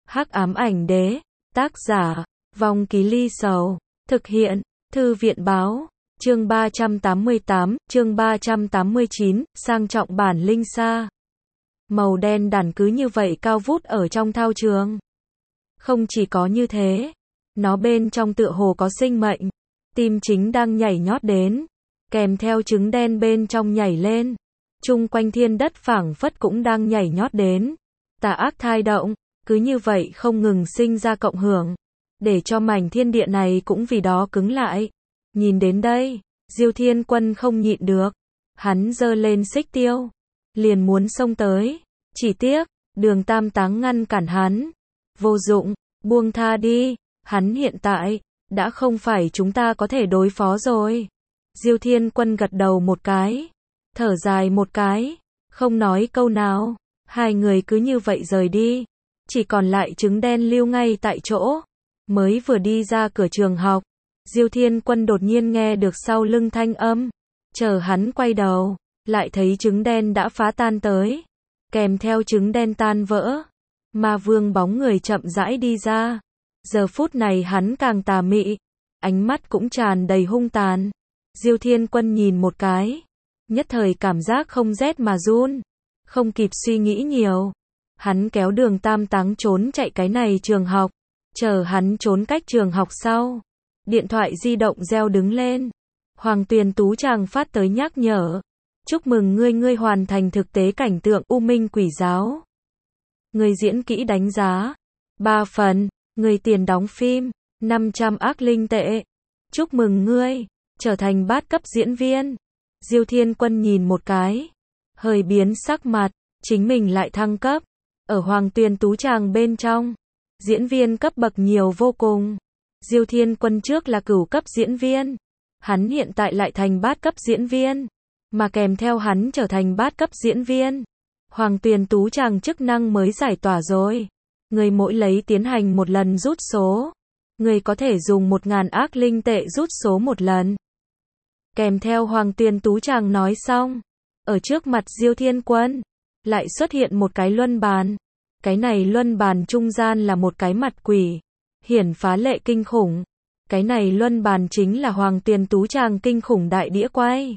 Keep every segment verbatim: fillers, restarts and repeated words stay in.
Hắc ám ảnh đế, tác giả, Vong Ký Ly Sầu, thực hiện, Thư viện báo, chương ba trăm tám mươi tám, chương ba trăm tám mươi chín, sang trọng bản linh sa. Màu đen đàn cứ như vậy cao vút ở trong thao trường. Không chỉ có như thế, nó bên trong tựa hồ có sinh mệnh, tim chính đang nhảy nhót đến, kèm theo trứng đen bên trong nhảy lên. Chung quanh thiên đất phảng phất cũng đang nhảy nhót đến. Tà ác thai động, cứ như vậy không ngừng sinh ra cộng hưởng, để cho mảnh thiên địa này cũng vì đó cứng lại. Nhìn đến đây, Diêu Thiên Quân không nhịn được, hắn giơ lên xích tiêu, liền muốn xông tới, chỉ tiếc, Đường Tam Táng ngăn cản hắn. Vô dụng, buông tha đi, hắn hiện tại, đã không phải chúng ta có thể đối phó rồi. Diêu Thiên Quân gật đầu một cái, thở dài một cái, không nói câu nào, hai người cứ như vậy rời đi, chỉ còn lại trứng đen lưu ngay tại chỗ. Mới vừa đi ra cửa trường học, Diêu Thiên Quân đột nhiên nghe được sau lưng thanh âm, chờ hắn quay đầu, lại thấy trứng đen đã phá tan tới, kèm theo trứng đen tan vỡ, Ma Vương bóng người chậm rãi đi ra. Giờ phút này hắn càng tà mị, ánh mắt cũng tràn đầy hung tàn. Diêu Thiên Quân nhìn một cái, nhất thời cảm giác không rét mà run, không kịp suy nghĩ nhiều, hắn kéo Đường Tam Táng trốn chạy cái này trường học. Chờ hắn trốn cách trường học sau, điện thoại di động reo đứng lên. Hoàng Tuyền Tú chàng phát tới nhắc nhở, chúc mừng ngươi ngươi hoàn thành thực tế cảnh tượng U Minh Quỷ Giáo. Người diễn kỹ đánh giá ba phần, người tiền đóng phim năm trăm ác linh tệ. Chúc mừng ngươi trở thành bát cấp diễn viên. Diêu Thiên Quân nhìn một cái, hơi biến sắc mặt, chính mình lại thăng cấp. Ở Hoàng Tuyền Tú chàng bên trong, diễn viên cấp bậc nhiều vô cùng. Diêu Thiên Quân trước là cửu cấp diễn viên, hắn hiện tại lại thành bát cấp diễn viên, mà kèm theo hắn trở thành bát cấp diễn viên, Hoàng Tuyền Tú chàng chức năng mới giải tỏa rồi. Người mỗi lấy tiến hành một lần rút số, người có thể dùng một ngàn ác linh tệ rút số một lần. Kèm theo Hoàng Tuyền Tú chàng nói xong, ở trước mặt Diêu Thiên Quân lại xuất hiện một cái luân bàn. Cái này luân bàn trung gian là một cái mặt quỷ, hiển phá lệ kinh khủng. Cái này luân bàn chính là Hoàng Tuyền Tú chàng kinh khủng đại đĩa quay.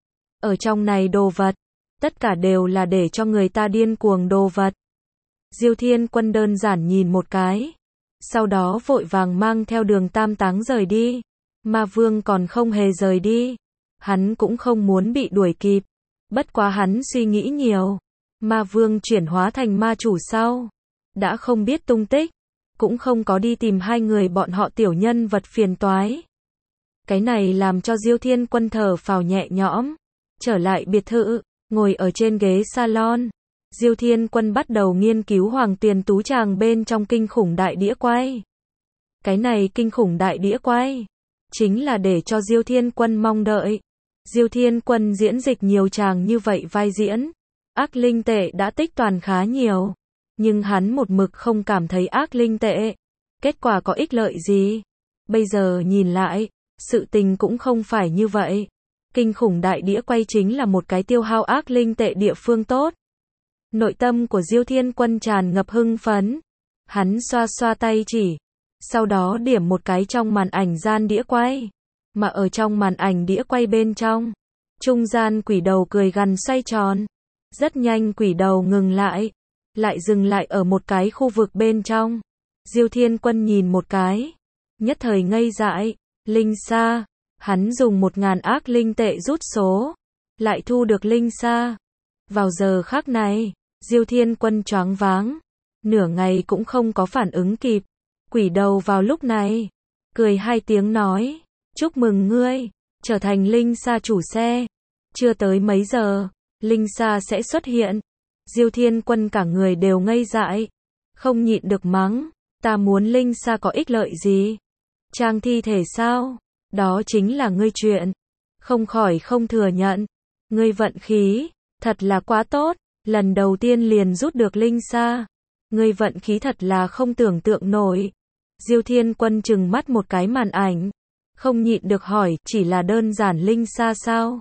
Ở trong này đồ vật, tất cả đều là để cho người ta điên cuồng đồ vật. Diêu Thiên Quân đơn giản nhìn một cái, sau đó vội vàng mang theo Đường Tam Táng rời đi. Ma Vương còn không hề rời đi, hắn cũng không muốn bị đuổi kịp, bất quá hắn suy nghĩ nhiều. Ma Vương chuyển hóa thành ma chủ sau, đã không biết tung tích, cũng không có đi tìm hai người bọn họ tiểu nhân vật phiền toái. Cái này làm cho Diêu Thiên Quân thở phào nhẹ nhõm, trở lại biệt thự, ngồi ở trên ghế salon. Diêu Thiên Quân bắt đầu nghiên cứu Hoàng Tuyền Tú chàng bên trong kinh khủng đại đĩa quay. Cái này kinh khủng đại đĩa quay, chính là để cho Diêu Thiên Quân mong đợi. Diêu Thiên Quân diễn dịch nhiều chàng như vậy vai diễn, ác linh tệ đã tích toàn khá nhiều, nhưng hắn một mực không cảm thấy ác linh tệ. Kết quả có ích lợi gì? Bây giờ nhìn lại, sự tình cũng không phải như vậy. Kinh khủng đại đĩa quay chính là một cái tiêu hao ác linh tệ địa phương tốt. Nội tâm của Diêu Thiên Quân tràn ngập hưng phấn. Hắn xoa xoa tay chỉ, sau đó điểm một cái trong màn ảnh gian đĩa quay. Mà ở trong màn ảnh đĩa quay bên trong, trung gian quỷ đầu cười gằn xoay tròn. Rất nhanh quỷ đầu ngừng lại, lại dừng lại ở một cái khu vực bên trong. Diêu Thiên Quân nhìn một cái, nhất thời ngây dại. Linh sa, hắn dùng một ngàn ác linh tệ rút số, lại thu được linh sa. Vào giờ khắc này, Diêu Thiên Quân choáng váng, nửa ngày cũng không có phản ứng kịp. Quỷ đầu vào lúc này, cười hai tiếng nói, chúc mừng ngươi, trở thành linh sa chủ xe. Chưa tới mấy giờ, linh sa sẽ xuất hiện. Diêu Thiên Quân cả người đều ngây dại, không nhịn được mắng, ta muốn linh sa có ích lợi gì? Trang thi thể sao? Đó chính là ngươi chuyện. Không khỏi không thừa nhận. Ngươi vận khí, thật là quá tốt, lần đầu tiên liền rút được linh sa. Ngươi vận khí thật là không tưởng tượng nổi. Diêu Thiên Quân trừng mắt một cái màn ảnh, không nhịn được hỏi, chỉ là đơn giản linh sa sao?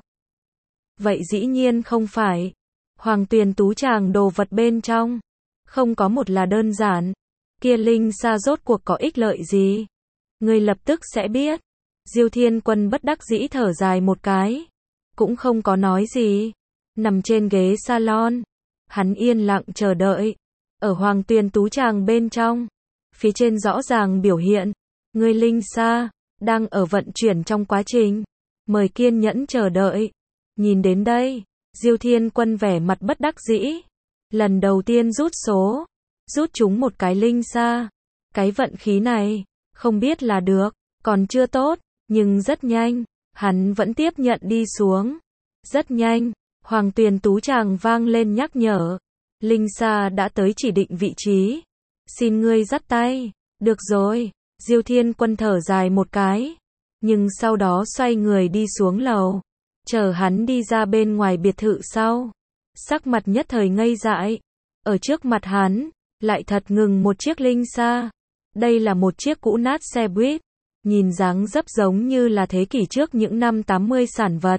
Vậy dĩ nhiên không phải. Hoàng Tuyền Tú chàng đồ vật bên trong, không có một là đơn giản. Kia linh sa rốt cuộc có ích lợi gì? Ngươi lập tức sẽ biết. Diêu Thiên Quân bất đắc dĩ thở dài một cái. Cũng không có nói gì. Nằm trên ghế salon. Hắn yên lặng chờ đợi. Ở Hoàng Tuyền Tú Tràng bên trong. Phía trên rõ ràng biểu hiện. Ngươi linh sa. Đang ở vận chuyển trong quá trình. Mời kiên nhẫn chờ đợi. Nhìn đến đây. Diêu Thiên Quân vẻ mặt bất đắc dĩ. Lần đầu tiên rút số. Rút chúng một cái linh sa. Cái vận khí này. Không biết là được. Còn chưa tốt. Nhưng rất nhanh. Hắn vẫn tiếp nhận đi xuống. Rất nhanh. Hoàng Tuyền Tú Tràng vang lên nhắc nhở. Linh sa đã tới chỉ định vị trí. Xin ngươi dắt tay. Được rồi. Diêu Thiên Quân thở dài một cái. Nhưng sau đó xoay người đi xuống lầu. Chờ hắn đi ra bên ngoài biệt thự sau. Sắc mặt nhất thời ngây dại. Ở trước mặt hắn. Lại thật ngừng một chiếc linh sa. Đây là một chiếc cũ nát xe buýt. Nhìn dáng dấp giống như là thế kỷ trước những năm tám mươi sản vật.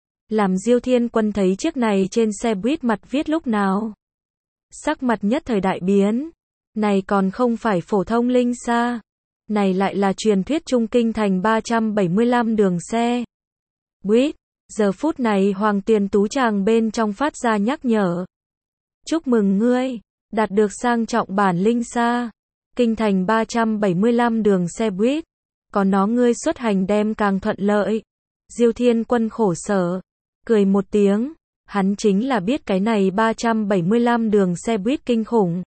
Làm Diêu Thiên Quân thấy chiếc này trên xe buýt mặt viết lúc nào. Sắc mặt nhất thời đại biến. Này còn không phải phổ thông linh sa. Này lại là truyền thuyết trung kinh thành ba trăm bảy mươi lăm đường xe buýt. Giờ phút này Hoàng Tuyền Tú Tràng bên trong phát ra nhắc nhở. Chúc mừng ngươi, đạt được sang trọng bản linh sa. Kinh thành ba trăm bảy mươi lăm đường xe buýt. Có nó ngươi xuất hành đem càng thuận lợi. Diêu Thiên Quân khổ sở. Cười một tiếng. Hắn chính là biết cái này ba trăm bảy mươi lăm đường xe buýt kinh khủng.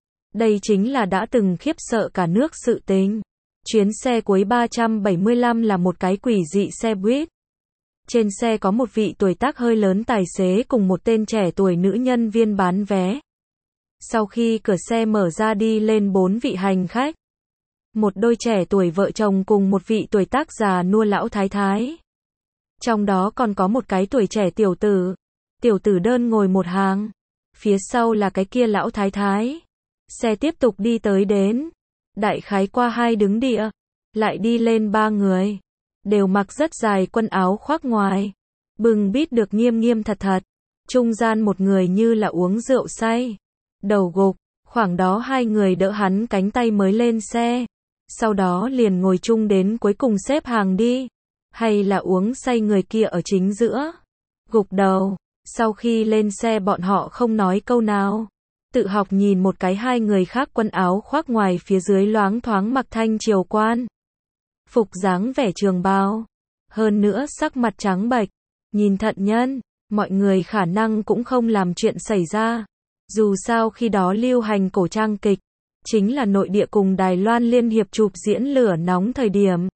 Đây chính là đã từng khiếp sợ cả nước sự tình. Chuyến xe cuối ba trăm bảy mươi lăm là một cái quỷ dị xe buýt. Trên xe có một vị tuổi tác hơi lớn tài xế cùng một tên trẻ tuổi nữ nhân viên bán vé. Sau khi cửa xe mở ra đi lên bốn vị hành khách. Một đôi trẻ tuổi vợ chồng cùng một vị tuổi tác già nua lão thái thái. Trong đó còn có một cái tuổi trẻ tiểu tử. Tiểu tử đơn ngồi một hàng. Phía sau là cái kia lão thái thái. Xe tiếp tục đi tới đến. Đại khái qua hai đứng địa. Lại đi lên ba người. Đều mặc rất dài quần áo khoác ngoài. Bừng bít được nghiêm nghiêm thật thật. Trung gian một người như là uống rượu say. Đầu gục. Khoảng đó hai người đỡ hắn cánh tay mới lên xe. Sau đó liền ngồi chung đến cuối cùng xếp hàng đi. Hay là uống say người kia ở chính giữa. Gục đầu. Sau khi lên xe bọn họ không nói câu nào. Tự học nhìn một cái hai người khác quần áo khoác ngoài phía dưới loáng thoáng mặc thanh triều quan. Phục dáng vẻ trường bào. Hơn nữa sắc mặt trắng bệch. Nhìn thận nhân. Mọi người khả năng cũng không làm chuyện xảy ra. Dù sao khi đó lưu hành cổ trang kịch. Chính là nội địa cùng Đài Loan liên hiệp chụp diễn lửa nóng thời điểm.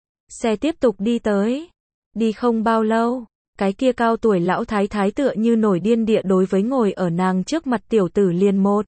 Xe tiếp tục đi tới. Đi không bao lâu. Cái kia cao tuổi lão thái thái tựa như nổi điên địa đối với ngồi ở nàng trước mặt tiểu tử liền một.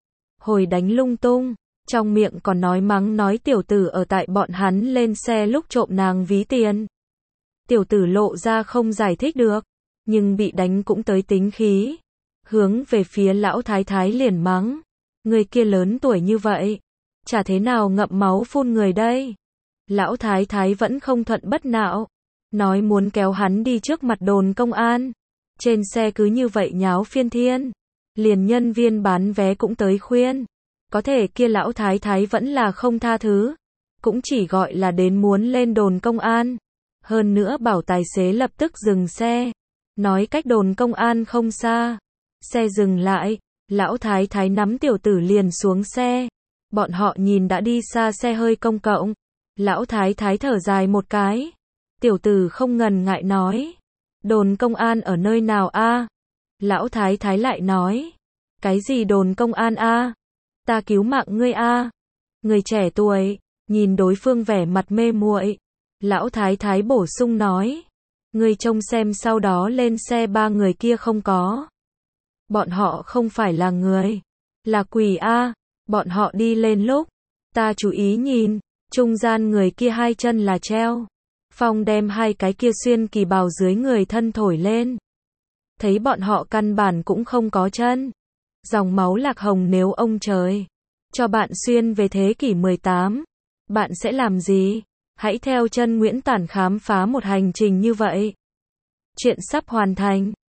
Hồi đánh lung tung. Trong miệng còn nói mắng nói tiểu tử ở tại bọn hắn lên xe lúc trộm nàng ví tiền. Tiểu tử lộ ra không giải thích được. Nhưng bị đánh cũng tới tính khí. Hướng về phía lão thái thái liền mắng. Người kia lớn tuổi như vậy. Chả thế nào ngậm máu phun người đây. Lão thái thái vẫn không thuận bất nạo. Nói muốn kéo hắn đi trước mặt đồn công an. Trên xe cứ như vậy nháo phiên thiên. Liền nhân viên bán vé cũng tới khuyên. Có thể kia lão thái thái vẫn là không tha thứ. Cũng chỉ gọi là đến muốn lên đồn công an. Hơn nữa bảo tài xế lập tức dừng xe. Nói cách đồn công an không xa. Xe dừng lại. Lão thái thái nắm tiểu tử liền xuống xe. Bọn họ nhìn đã đi xa xe hơi công cộng. Lão thái thái thở dài một cái. Tiểu tử không ngần ngại nói. Đồn công an ở nơi nào a? Lão thái thái lại nói. Cái gì đồn công an a? Ta cứu mạng ngươi a. Người trẻ tuổi, nhìn đối phương vẻ mặt mê muội. Lão thái thái bổ sung nói. Ngươi trông xem sau đó lên xe ba người kia không có. Bọn họ không phải là người. Là quỷ a. Bọn họ đi lên lúc. Ta chú ý nhìn. Trung gian người kia hai chân là treo. Phong đem hai cái kia xuyên kỳ bào dưới người thân thổi lên. Thấy bọn họ căn bản cũng không có chân. Dòng máu lạc hồng nếu ông trời cho bạn xuyên về thế kỷ mười tám. Bạn sẽ làm gì? Hãy theo chân Nguyễn Tản khám phá một hành trình như vậy. Chuyện sắp hoàn thành.